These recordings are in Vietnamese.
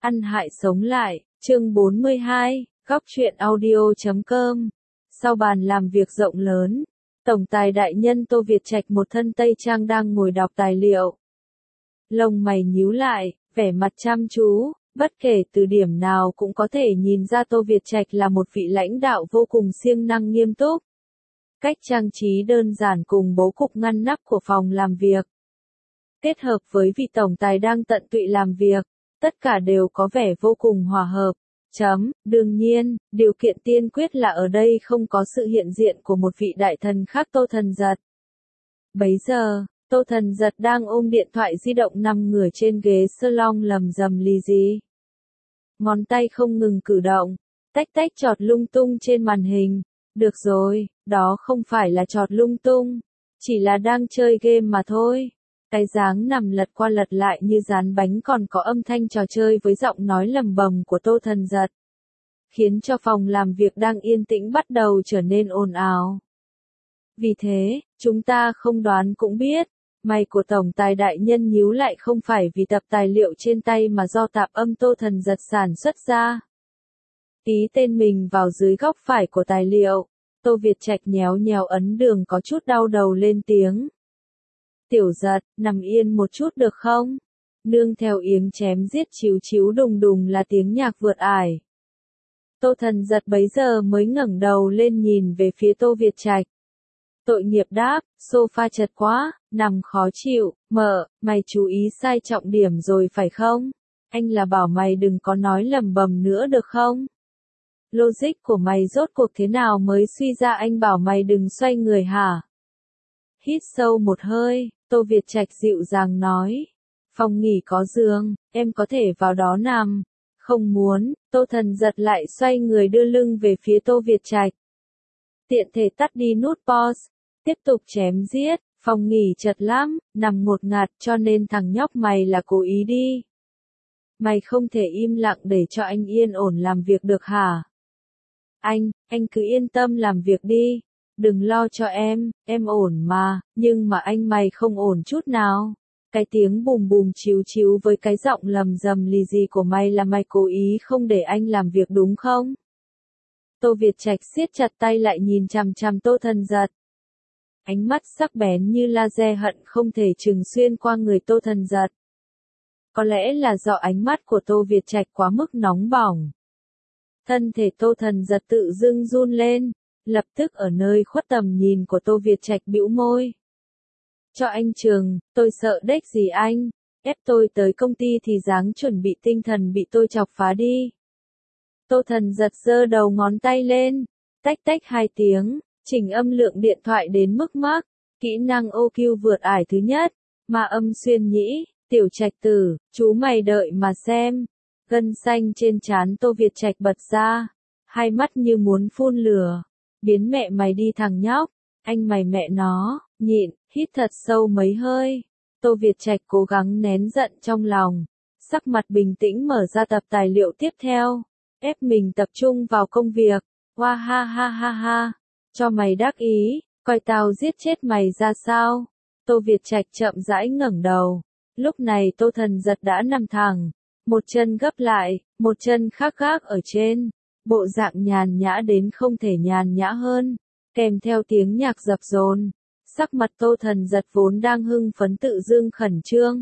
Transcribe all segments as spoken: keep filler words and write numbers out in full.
Ăn hại sống lại, chương bốn mươi hai, góc truyện audio chấm com. Sau bàn làm việc rộng lớn, Tổng tài đại nhân Tô Việt Trạch một thân tây trang đang ngồi đọc tài liệu. Lông mày nhíu lại, vẻ mặt chăm chú, bất kể từ điểm nào cũng có thể nhìn ra Tô Việt Trạch là một vị lãnh đạo vô cùng siêng năng nghiêm túc. Cách trang trí đơn giản cùng bố cục ngăn nắp của phòng làm việc, kết hợp với vị tổng tài đang tận tụy làm việc, tất cả đều có vẻ vô cùng hòa hợp. Chấm, đương nhiên, điều kiện tiên quyết là ở đây không có sự hiện diện của một vị đại thần khác Tô Thần Giật. Bấy giờ, Tô Thần Giật đang ôm điện thoại di động nằm ngửa trên ghế salon lầm rầm lì gì. Ngón tay không ngừng cử động, tách tách chọt lung tung trên màn hình. Được rồi, đó không phải là chọt lung tung, chỉ là đang chơi game mà thôi. Cái dáng nằm lật qua lật lại như dán bánh còn có âm thanh trò chơi với giọng nói lầm bầm của Tô Thần Giật, khiến cho phòng làm việc đang yên tĩnh bắt đầu trở nên ồn ào. Vì thế, chúng ta không đoán cũng biết, mày của Tổng tài đại nhân nhíu lại không phải vì tập tài liệu trên tay mà do tạp âm Tô Thần Giật sản xuất ra. Tí tên mình vào dưới góc phải của tài liệu, Tô Việt Trạch nhéo nhéo ấn đường có chút đau đầu lên tiếng. Tiểu Giật, nằm yên một chút được không? Nương theo yếng chém giết chíu chíu đùng đùng là tiếng nhạc vượt ải. Tô Thần Giật bấy giờ mới ngẩng đầu lên nhìn về phía Tô Việt Trạch. Tội nghiệp đáp, sofa chật quá, nằm khó chịu, mợ, mày chú ý sai trọng điểm rồi phải không? Anh là bảo mày đừng có nói lầm bầm nữa được không? Logic của mày rốt cuộc thế nào mới suy ra anh bảo mày đừng xoay người hả? Hít sâu một hơi, Tô Việt Trạch dịu dàng nói. Phòng nghỉ có giường, em có thể vào đó nằm. Không muốn, Tô Thần Giật lại xoay người đưa lưng về phía Tô Việt Trạch. Tiện thể tắt đi nút pause, tiếp tục chém giết, phòng nghỉ chật lắm, nằm ngột ngạt cho nên thằng nhóc mày là cố ý đi. Mày không thể im lặng để cho anh yên ổn làm việc được hả? Anh, anh cứ yên tâm làm việc đi. Đừng lo cho em, em ổn mà, nhưng mà anh mày không ổn chút nào. Cái tiếng bùm bùm chíu chíu với cái giọng lầm rầm lì gì của mày là mày cố ý không để anh làm việc đúng không? Tô Việt Trạch siết chặt tay lại nhìn chằm chằm Tô Thần Giật. Ánh mắt sắc bén như laser hận không thể trừng xuyên qua người Tô Thần Giật. Có lẽ là do ánh mắt của Tô Việt Trạch quá mức nóng bỏng. Thân thể Tô Thần Giật tự dưng run lên. Lập tức ở nơi khuất tầm nhìn của Tô Việt Trạch bĩu môi. Cho anh Trường, tôi sợ đếch gì anh, ép tôi tới công ty thì dáng chuẩn bị tinh thần bị tôi chọc phá đi. Tô Thần Giật giơ đầu ngón tay lên, tách tách hai tiếng, chỉnh âm lượng điện thoại đến mức max, kỹ năng ô quy vượt ải thứ nhất, mà âm xuyên nhĩ, Tiểu Trạch tử, chú mày đợi mà xem. Gân xanh trên trán Tô Việt Trạch bật ra, hai mắt như muốn phun lửa. Biến mẹ mày đi thằng nhóc, anh mày mẹ nó, nhịn, hít thật sâu mấy hơi. Tô Việt Trạch cố gắng nén giận trong lòng, sắc mặt bình tĩnh mở ra tập tài liệu tiếp theo, ép mình tập trung vào công việc. Hoa ha ha ha ha, cho mày đắc ý, coi tao giết chết mày ra sao. Tô Việt Trạch chậm rãi ngẩng đầu, lúc này Tô Thần Giật đã nằm thẳng, một chân gấp lại, một chân khác gác ở trên. Bộ dạng nhàn nhã đến không thể nhàn nhã hơn, kèm theo tiếng nhạc dập dồn, sắc mặt Tô Thần Giật vốn đang hưng phấn tự dưng khẩn trương.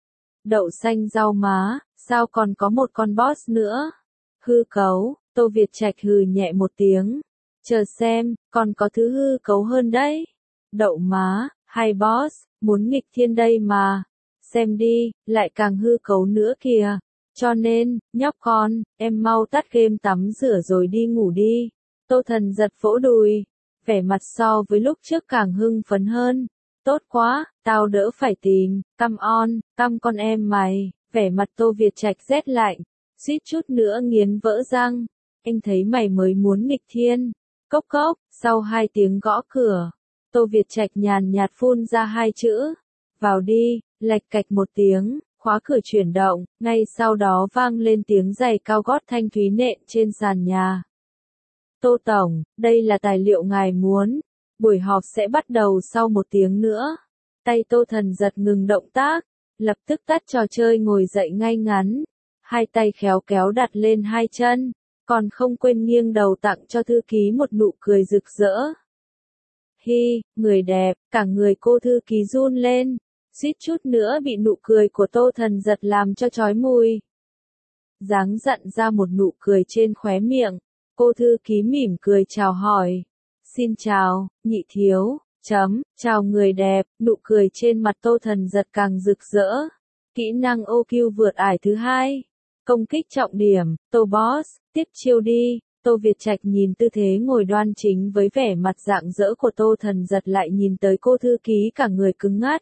Đậu xanh rau má, sao còn có một con boss nữa? Hư cấu, Tô Việt Trạch hừ nhẹ một tiếng. Chờ xem, còn có thứ hư cấu hơn đấy. Đậu má, hay boss, muốn nghịch thiên đây mà. Xem đi, lại càng hư cấu nữa kìa. Cho nên, nhóc con, em mau tắt game tắm rửa rồi đi ngủ đi. Tô Thần Giật vỗ đùi, vẻ mặt so với lúc trước càng hưng phấn hơn. Tốt quá, tao đỡ phải tìm, come on, căm con em mày. Vẻ mặt Tô Việt Trạch rét lạnh, suýt chút nữa nghiến vỡ răng. Anh thấy mày mới muốn nghịch thiên. Cốc cốc, sau hai tiếng gõ cửa, Tô Việt Trạch nhàn nhạt phun ra hai chữ. Vào đi, lạch cạch một tiếng. Khóa cửa chuyển động, ngay sau đó vang lên tiếng giày cao gót thanh thúy nện trên sàn nhà. Tô Tổng, đây là tài liệu ngài muốn. Buổi họp sẽ bắt đầu sau một tiếng nữa. Tay Tô Thần Giật ngừng động tác, lập tức tắt trò chơi ngồi dậy ngay ngắn. hai tay khéo kéo đặt lên hai chân, còn không quên nghiêng đầu tặng cho thư ký một nụ cười rực rỡ. Hi, người đẹp, cả người cô thư ký run lên, suýt chút nữa bị nụ cười của Tô Thần Giật làm cho chói mùi. Dáng dặn ra một nụ cười trên khóe miệng, cô thư ký mỉm cười chào hỏi. Xin chào, nhị thiếu, chấm, chào người đẹp, nụ cười trên mặt Tô Thần Giật càng rực rỡ. Kỹ năng ô kiu vượt ải thứ hai. Công kích trọng điểm, Tô Boss, tiếp chiêu đi. Tô Việt Trạch nhìn tư thế ngồi đoan chính với vẻ mặt rạng rỡ của Tô Thần Giật lại nhìn tới cô thư ký cả người cứng ngắt.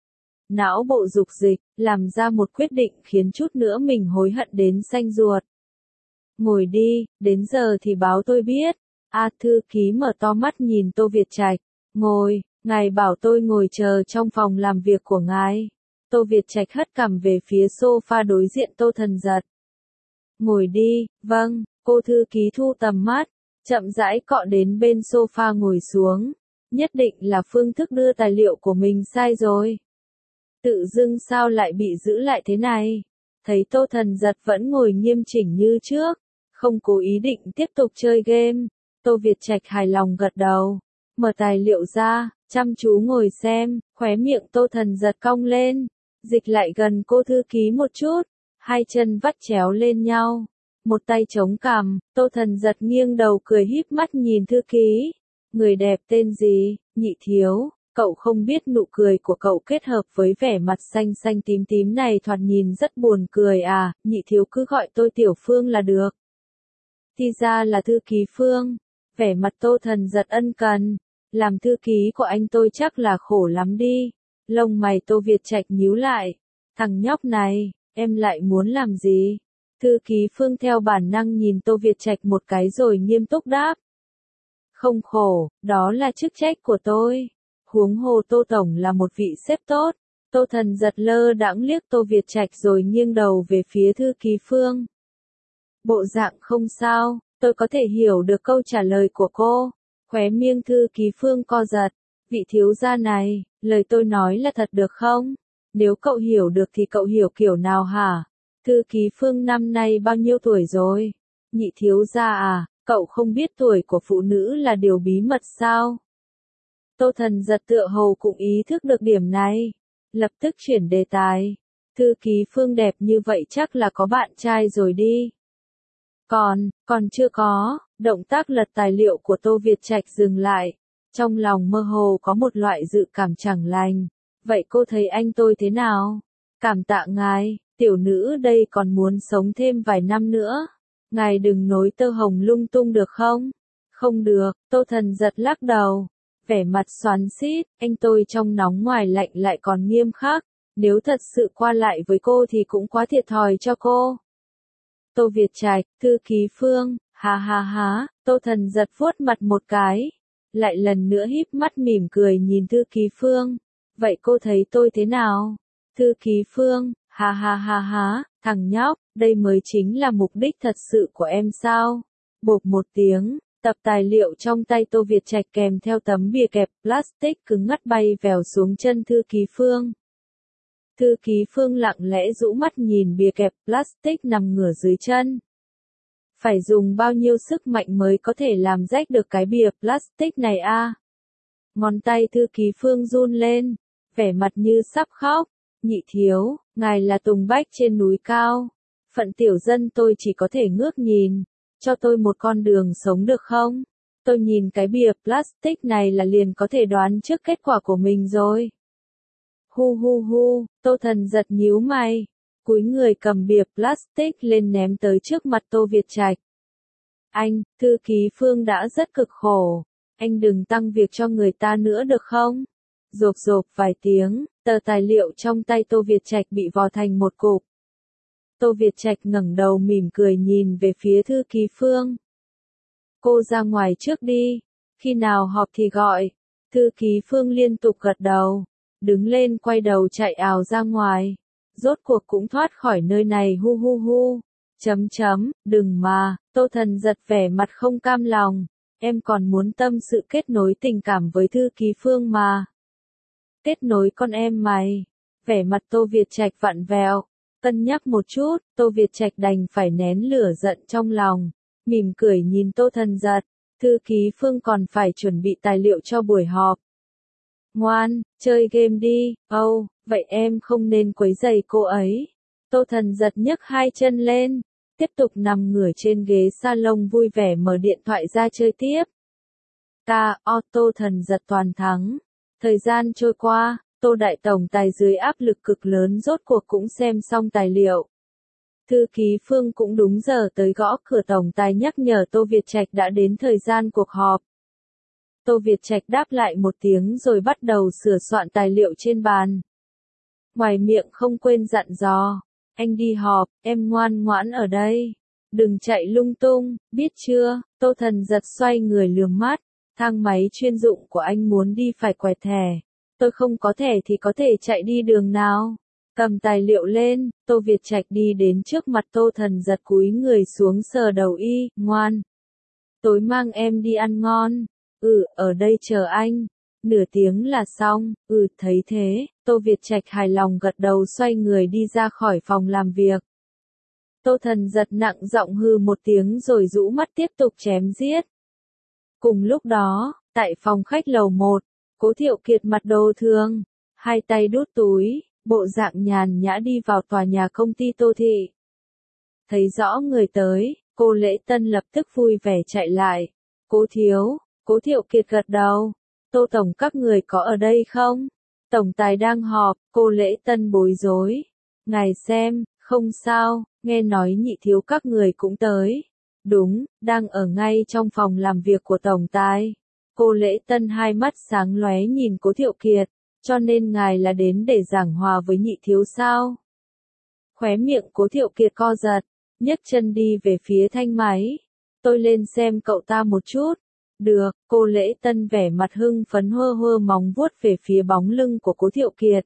Não bộ dục dịch, làm ra một quyết định khiến chút nữa mình hối hận đến xanh ruột. Ngồi đi, đến giờ thì báo tôi biết. A thư ký mở to mắt nhìn Tô Việt Trạch. Ngồi, ngài bảo tôi ngồi chờ trong phòng làm việc của ngài. Tô Việt Trạch hất cằm về phía sofa đối diện Tô Thần Giật. Ngồi đi, vâng, cô thư ký thu tầm mắt, chậm rãi cọ đến bên sofa ngồi xuống. Nhất định là phương thức đưa tài liệu của mình sai rồi. Tự dưng sao lại bị giữ lại thế này? Thấy Tô Thần Giật vẫn ngồi nghiêm chỉnh như trước, không cố ý định tiếp tục chơi game. Tô Việt Trạch hài lòng gật đầu, mở tài liệu ra, chăm chú ngồi xem, khóe miệng Tô Thần Giật cong lên, dịch lại gần cô thư ký một chút, hai chân vắt chéo lên nhau, một tay chống cằm, Tô Thần Giật nghiêng đầu cười híp mắt nhìn thư ký. Người đẹp tên gì, nhị thiếu? Cậu không biết nụ cười của cậu kết hợp với vẻ mặt xanh xanh tím tím này thoạt nhìn rất buồn cười à, nhị thiếu cứ gọi tôi Tiểu Phương là được. Thì ra là thư ký Phương, vẻ mặt Tô Thần Giật ân cần, làm thư ký của anh tôi chắc là khổ lắm đi. Lông mày Tô Việt Trạch nhíu lại, thằng nhóc này, em lại muốn làm gì? Thư ký Phương theo bản năng nhìn Tô Việt Trạch một cái rồi nghiêm túc đáp. Không khổ, đó là chức trách của tôi. Huống hồ Tô Tổng là một vị sếp tốt. Tô Thần Giật lơ đãng liếc Tô Việt Trạch rồi nghiêng đầu về phía thư ký Phương. Bộ dạng không sao, tôi có thể hiểu được câu trả lời của cô. Khóe miệng thư ký Phương co giật. Vị thiếu gia này, lời tôi nói là thật được không? Nếu cậu hiểu được thì cậu hiểu kiểu nào hả? Thư ký Phương năm nay bao nhiêu tuổi rồi? Nhị thiếu gia à, cậu không biết tuổi của phụ nữ là điều bí mật sao? Tô Thần Giật tựa hồ cũng ý thức được điểm này, lập tức chuyển đề tài. Thư ký Phương đẹp như vậy chắc là có bạn trai rồi đi. Còn, còn chưa có, động tác lật tài liệu của Tô Việt Trạch dừng lại, trong lòng mơ hồ có một loại dự cảm chẳng lành. Vậy cô thấy anh tôi thế nào? Cảm tạ ngài, tiểu nữ đây còn muốn sống thêm vài năm nữa. Ngài đừng nối tơ hồng lung tung được không? Không được, Tô Thần Giật lắc đầu. Vẻ mặt xoắn xít, anh tôi trong nóng ngoài lạnh lại còn nghiêm khắc, nếu thật sự qua lại với cô thì cũng quá thiệt thòi cho cô. Tô Việt Trạch, thư ký Phương, ha ha ha, Tô Thần Giật vuốt mặt một cái, lại lần nữa híp mắt mỉm cười nhìn thư ký Phương. Vậy cô thấy tôi thế nào? Thư ký Phương, ha ha ha ha, thằng nhóc, đây mới chính là mục đích thật sự của em sao? Bộp một tiếng. Tập tài liệu trong tay Tô Việt Trạch kèm theo tấm bìa kẹp plastic cứng ngắt bay vèo xuống chân thư ký Phương. Thư ký Phương lặng lẽ rũ mắt nhìn bìa kẹp plastic nằm ngửa dưới chân. Phải dùng bao nhiêu sức mạnh mới có thể làm rách được cái bìa plastic này a? À? Ngón tay thư ký Phương run lên, vẻ mặt như sắp khóc. Nhị thiếu, ngài là tùng bách trên núi cao. Phận tiểu dân tôi chỉ có thể ngước nhìn. Cho tôi một con đường sống được không? Tôi nhìn cái bìa plastic này là liền có thể đoán trước kết quả của mình rồi. Hu hu hu, Tô Thần Giật nhíu mày, cúi người cầm bìa plastic lên ném tới trước mặt Tô Việt Trạch. Anh, thư ký Phương đã rất cực khổ, anh đừng tăng việc cho người ta nữa được không? Rộp rộp vài tiếng, tờ tài liệu trong tay Tô Việt Trạch bị vò thành một cục. Tô Việt Trạch ngẩng đầu mỉm cười nhìn về phía thư ký Phương. Cô ra ngoài trước đi, khi nào họp thì gọi. Thư ký Phương liên tục gật đầu, đứng lên quay đầu chạy ào ra ngoài. Rốt cuộc cũng thoát khỏi nơi này hu hu hu. Chấm chấm, đừng mà, Tô Thần Giật vẻ mặt không cam lòng. Em còn muốn tâm sự kết nối tình cảm với thư ký Phương mà. Kết nối con em mày. Vẻ mặt Tô Việt Trạch vặn vẹo. Cân nhắc một chút, Tô Việt Trạch đành phải nén lửa giận trong lòng, mỉm cười nhìn Tô Thần Giật, thư ký Phương còn phải chuẩn bị tài liệu cho buổi họp. Ngoan, chơi game đi, âu, oh, vậy em không nên quấy rầy cô ấy. Tô Thần Giật nhấc hai chân lên, tiếp tục nằm ngửa trên ghế salon vui vẻ mở điện thoại ra chơi tiếp. Ca, o, Tô Thần Giật toàn thắng. Thời gian trôi qua, Tô Đại Tổng Tài dưới áp lực cực lớn rốt cuộc cũng xem xong tài liệu. Thư ký Phương cũng đúng giờ tới gõ cửa Tổng Tài nhắc nhở Tô Việt Trạch đã đến thời gian cuộc họp. Tô Việt Trạch đáp lại một tiếng rồi bắt đầu sửa soạn tài liệu trên bàn. Ngoài miệng không quên dặn dò, anh đi họp, em ngoan ngoãn ở đây. Đừng chạy lung tung, biết chưa? Tô Thần Giật xoay người lườm mắt, thang máy chuyên dụng của anh muốn đi phải quẹt thẻ. Tôi không có thẻ thì có thể chạy đi đường nào? Cầm tài liệu lên, Tô Việt Trạch đi đến trước mặt Tô Thần Giật cúi người xuống sờ đầu y, ngoan. Tối mang em đi ăn ngon. Ừ, ở đây chờ anh. Nửa tiếng là xong, ừ, thấy thế, Tô Việt Trạch hài lòng gật đầu xoay người đi ra khỏi phòng làm việc. Tô Thần Giật nặng giọng hừ một tiếng rồi rũ mắt tiếp tục chém giết. Cùng lúc đó, tại phòng khách lầu một, Cố Thiệu Kiệt mặt đồ thường, hai tay đút túi, bộ dạng nhàn nhã đi vào tòa nhà công ty Tô Thị. Thấy rõ người tới, cô Lễ Tân lập tức vui vẻ chạy lại. Cố thiếu, Cố Thiệu Kiệt gật đầu. Tô Tổng các người có ở đây không? Tổng Tài đang họp, cô Lễ Tân bối rối. Ngài xem, không sao, nghe nói Nhị thiếu các người cũng tới. Đúng, đang ở ngay trong phòng làm việc của Tổng Tài. Cô Lễ Tân hai mắt sáng lóe nhìn Cố Thiệu Kiệt, cho nên ngài là đến để giảng hòa với Nhị thiếu sao? Khóe miệng Cố Thiệu Kiệt co giật, nhấc chân đi về phía thanh máy. Tôi lên xem cậu ta một chút. Được, cô Lễ Tân vẻ mặt hưng phấn hơ hơ móng vuốt về phía bóng lưng của Cố Thiệu Kiệt.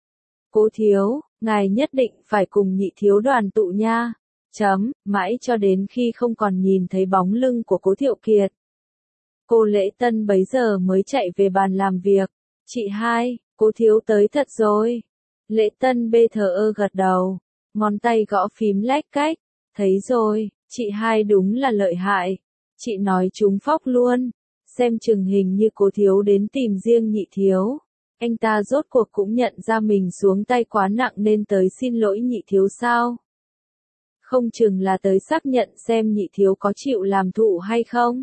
Cố thiếu, ngài nhất định phải cùng Nhị thiếu đoàn tụ nha. Chấm, mãi cho đến khi không còn nhìn thấy bóng lưng của Cố Thiệu Kiệt. Cô Lễ Tân bấy giờ mới chạy về bàn làm việc. Chị hai, Cố thiếu tới thật rồi. Lễ Tân bê thờ ơ gật đầu, ngón tay gõ phím lách cách. Thấy rồi, chị hai đúng là lợi hại. Chị nói trúng phóc luôn. Xem chừng hình như Cố thiếu đến tìm riêng Nhị thiếu. Anh ta rốt cuộc cũng nhận ra mình xuống tay quá nặng nên tới xin lỗi Nhị thiếu sao? Không chừng là tới xác nhận xem Nhị thiếu có chịu làm thụ hay không?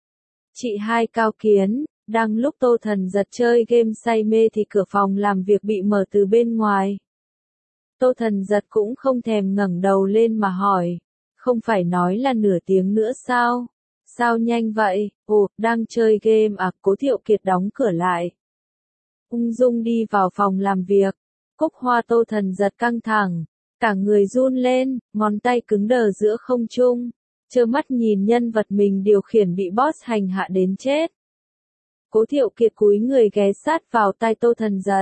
Chị hai cao kiến, đang lúc Tô Thần Giật chơi game say mê thì cửa phòng làm việc bị mở từ bên ngoài. Tô Thần Giật cũng không thèm ngẩng đầu lên mà hỏi, không phải nói là nửa tiếng nữa sao? Sao nhanh vậy? Ồ, đang chơi game à? Cố Thiệu Kiệt đóng cửa lại. Ung dung đi vào phòng làm việc. Cúc hoa Tô Thần Giật căng thẳng, cả người run lên, ngón tay cứng đờ giữa không trung, trơ mắt nhìn nhân vật mình điều khiển bị boss hành hạ đến chết. Cố Thiệu Kiệt cúi người ghé sát vào tai Tô Thần Giật.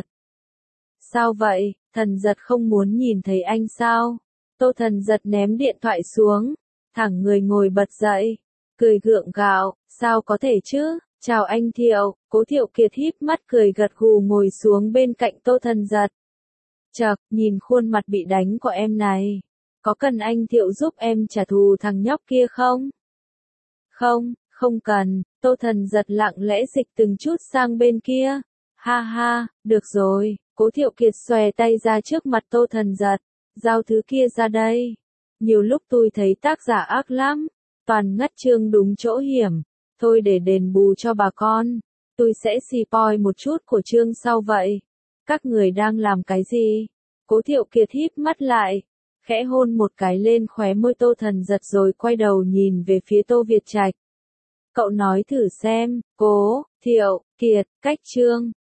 Sao vậy, Thần Giật không muốn nhìn thấy anh sao? Tô Thần Giật ném điện thoại xuống, thẳng người ngồi bật dậy, cười gượng gạo, sao có thể chứ? Chào anh Thiệu, Cố Thiệu Kiệt híp mắt cười gật gù ngồi xuống bên cạnh Tô Thần Giật. Chậc, nhìn khuôn mặt bị đánh của em này, có cần anh Thiệu giúp em trả thù thằng nhóc kia không? Không, không cần. Tô Thần Giật lặng lẽ dịch từng chút sang bên kia. Ha ha, được rồi. Cố Thiệu Kiệt xòe tay ra trước mặt Tô Thần Giật. Giao thứ kia ra đây. Nhiều lúc tôi thấy tác giả ác lắm, toàn ngắt chương đúng chỗ hiểm. Thôi để đền bù cho bà con, tôi sẽ spoil một chút của chương sau vậy. Các người đang làm cái gì? Cố Thiệu Kiệt híp mắt lại, khẽ hôn một cái lên khóe môi Tô Thần Giật rồi quay đầu nhìn về phía Tô Việt Trạch. Cậu nói thử xem, Cố Thiệu Kiệt, cách chương.